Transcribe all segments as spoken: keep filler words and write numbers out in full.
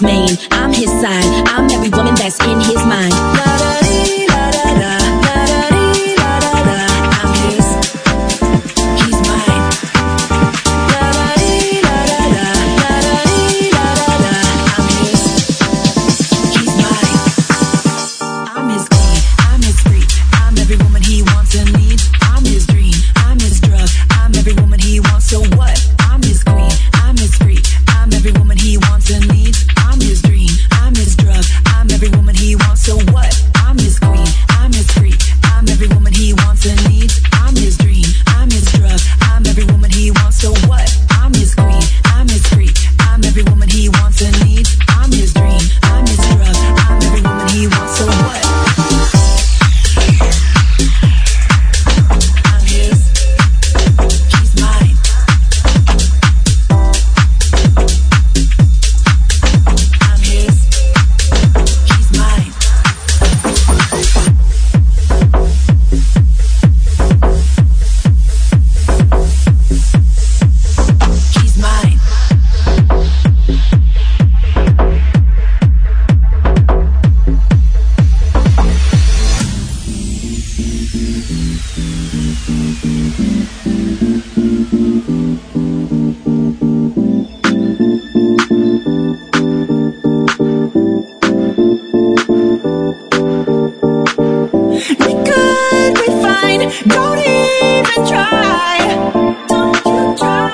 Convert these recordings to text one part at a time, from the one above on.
main, I'm his side. I'm every woman that's in his mind. La-da-dee, la-da-da, la-da-dee, la-da-da. I'm his, he's mine. La-da-dee, la-da-da, la-da-dee, la-da-da. I'm his, he's mine. I'm his queen, I'm his freak. I'm every woman he wants and needs. I'm his dream, I'm his drug. I'm every woman he wants, so what? I'm his queen, I'm his freak. I'm every woman he wants and needs. I'm his dream, I'm his drug. I'm every woman he wants, so what? I'm his queen, I'm his freak. I'm every woman he wants and needs. I'm his dream, I'm his drug. I'm every woman he wants, so what? I'm his queen, I'm his freak. I'm every woman he wants and needs. I'm his dream, I'm his drug. I'm every woman he wants, so what? I'm his, he's mine. I'm his, he's mine. He's mine. We could be fine. Don't even try. Don't you try.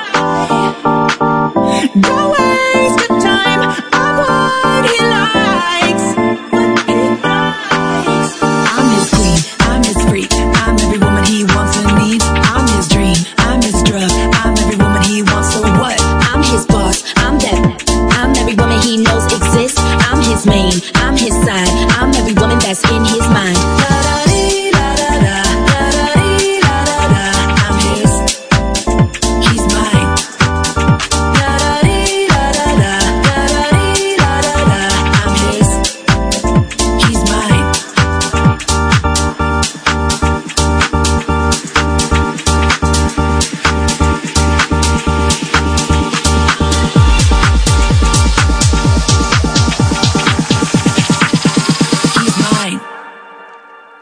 Don't waste your time. I'm what he likes. What he likes. I'm his queen. I'm his freak. I'm every woman he wants and needs. I'm his dream. I'm his drug. I'm every woman he wants. So what? I'm his boss. I'm that. I'm every woman he knows exists. I'm his main. I'm his side. I'm every woman that's in his mind. La-da-dee, la-da-da, la-da-dee, la-da-da. I'm his, he's mine. La-da-dee, la-da-da, la-da-dee, la-da-da. I'm his, he's mine. He's mine.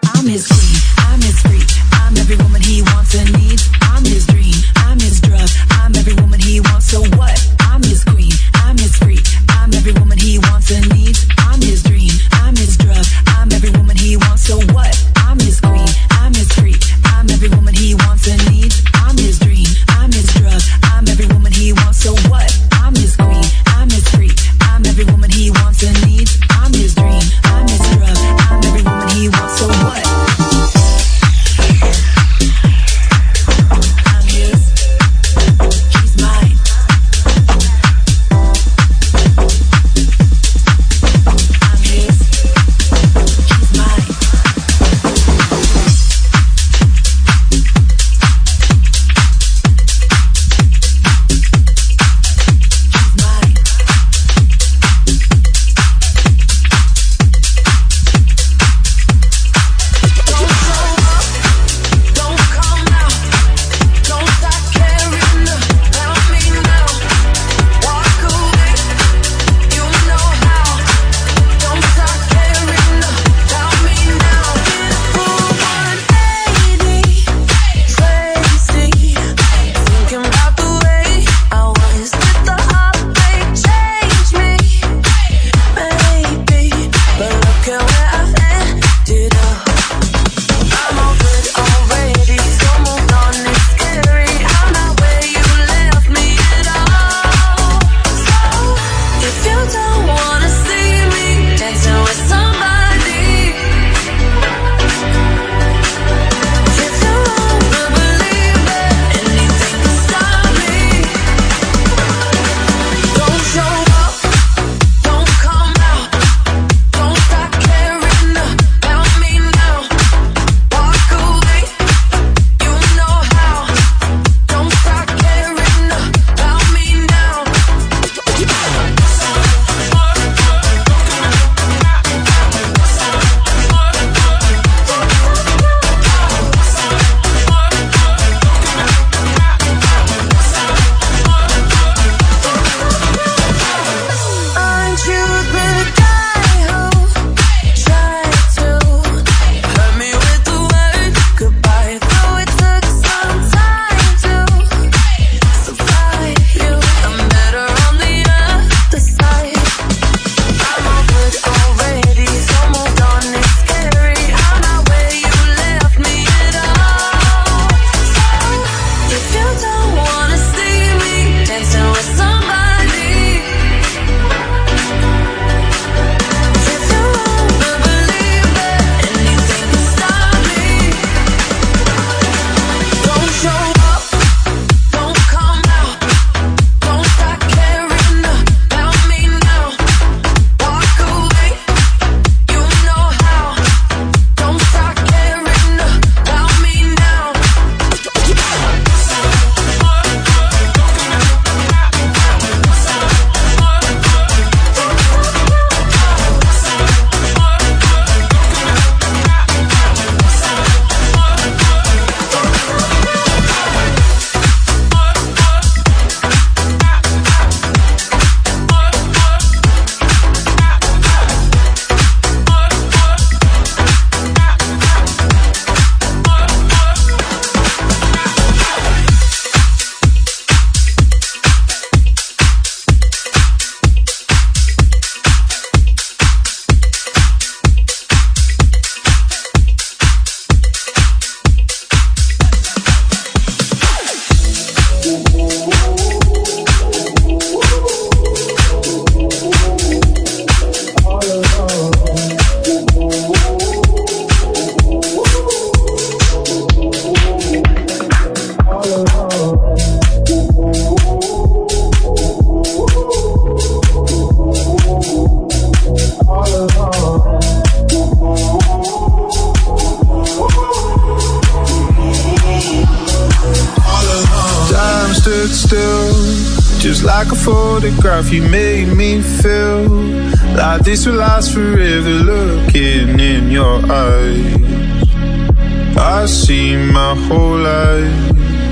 photograph, you made me feel like this will last forever. Looking in your eyes, I see my whole life.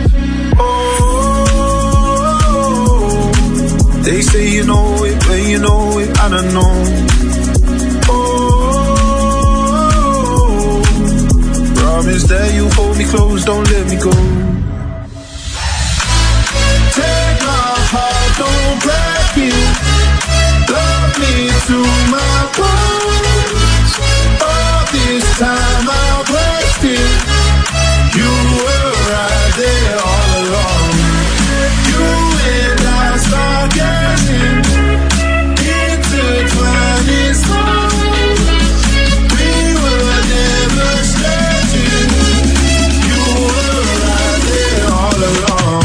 Oh, they say you know it when you know it, I don't know. Oh, promise that you hold me close, don't let me go. Take my heart, don't break it. Love me to my bones. All this time I've wasted. You were right there all along. You and I start getting intertwined in songs. We were never strangers. You were right there all along.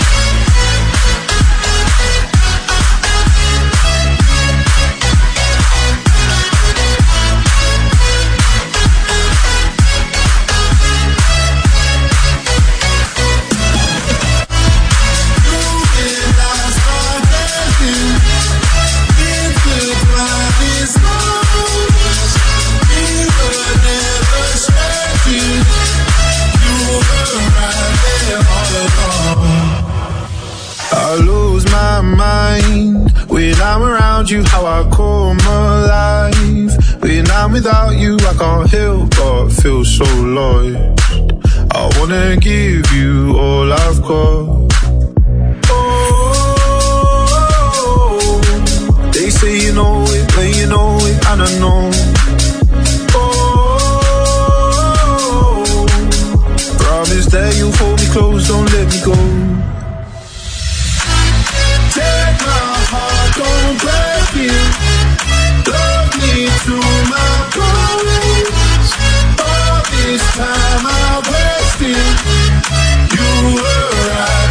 I lose my mind when I'm around you, how I come alive. When I'm without you, I can't help but feel so lost. I wanna give you all I've got. Oh, they say you know it when you know it, and I know. Oh, promise that you hold me close, don't let me go. Take my heart, don't break it. Love me to my bones. All this time I've wasted. You were right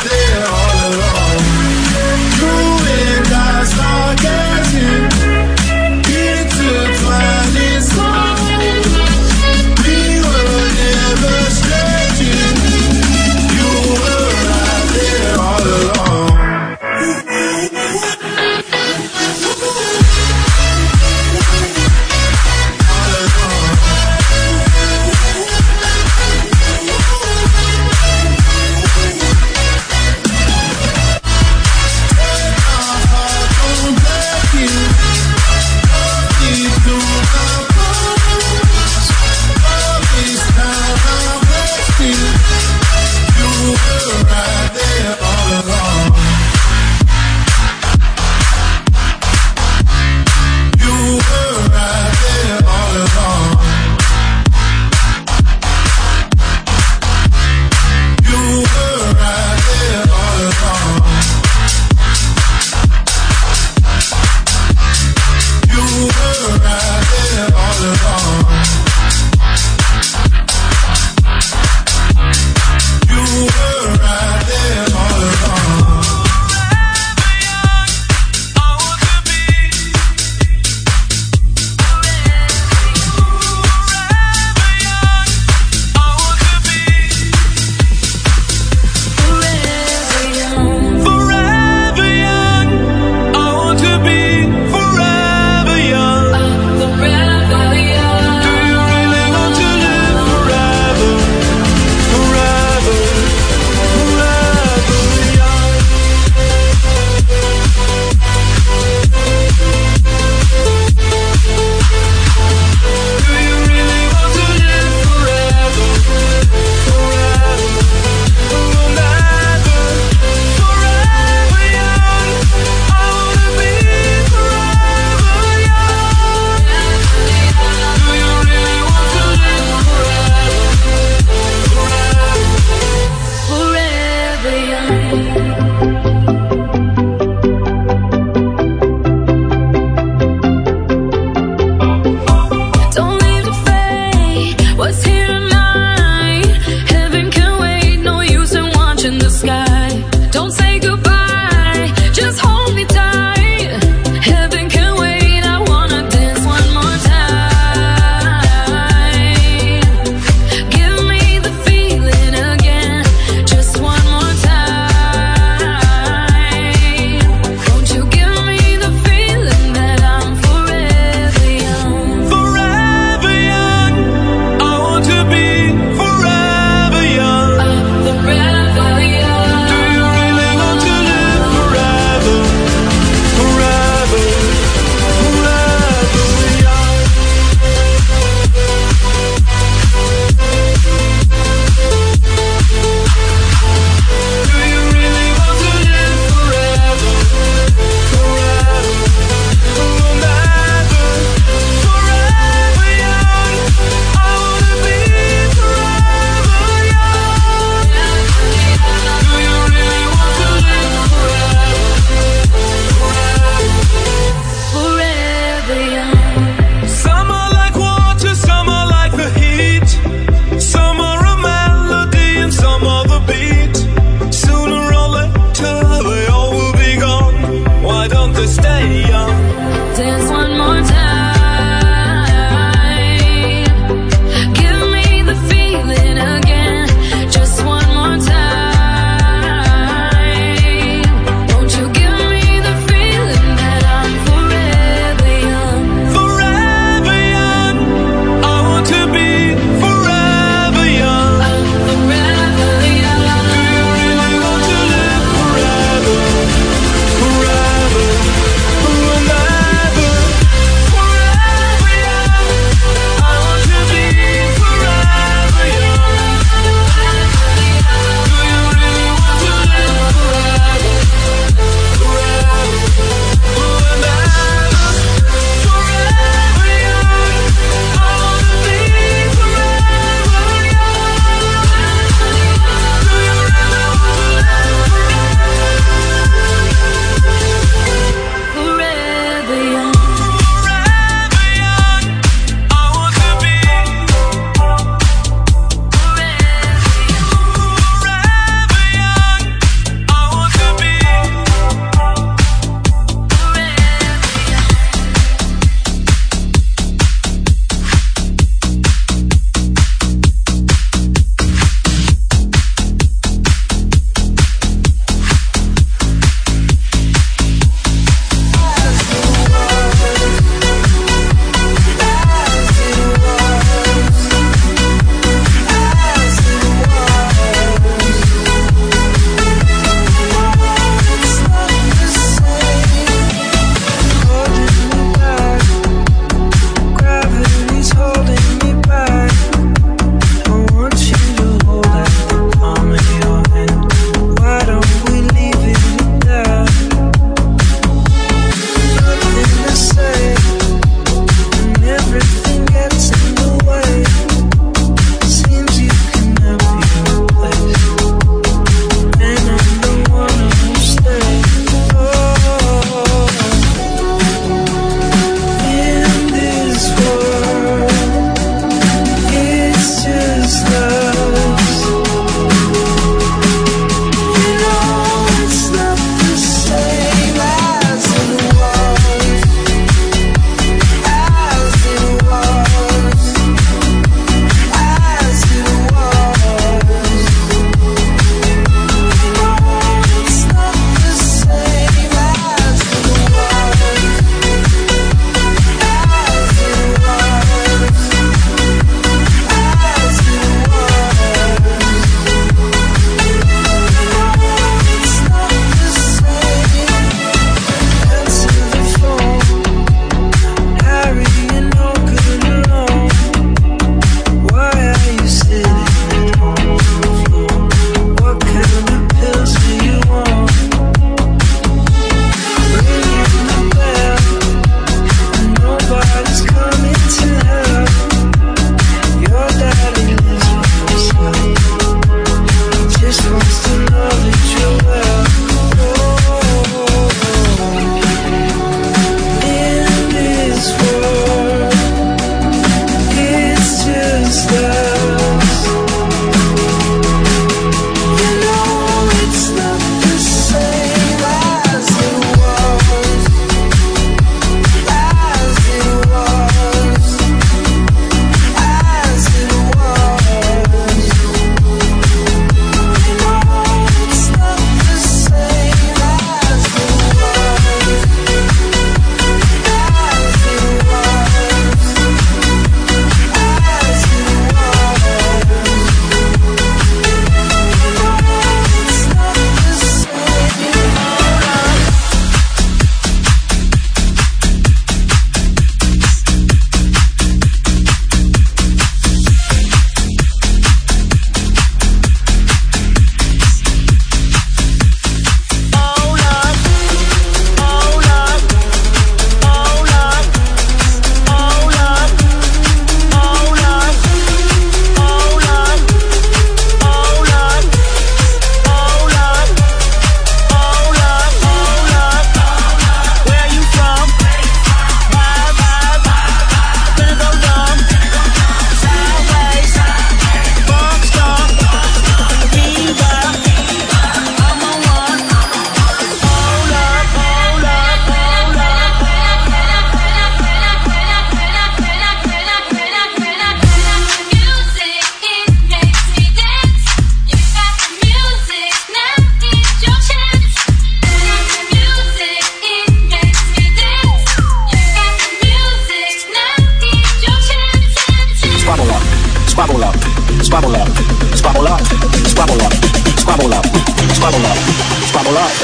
squabble up, squabble up, squabble up, squabble up, squabble up, squabble up.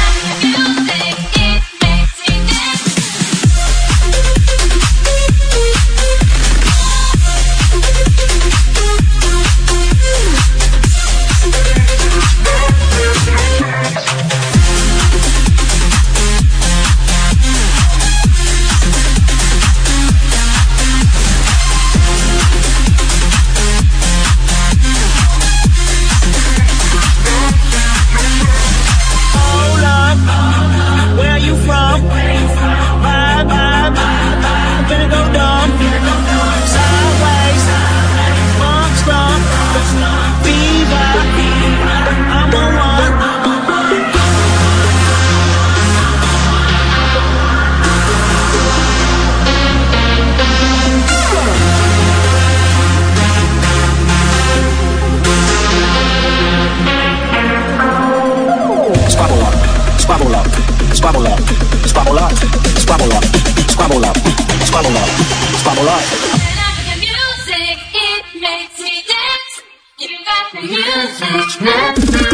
Squabble up, squabble up, squabble up, squabble up, squabble up, squabble up. When I hear music, it makes me dance. You got the music.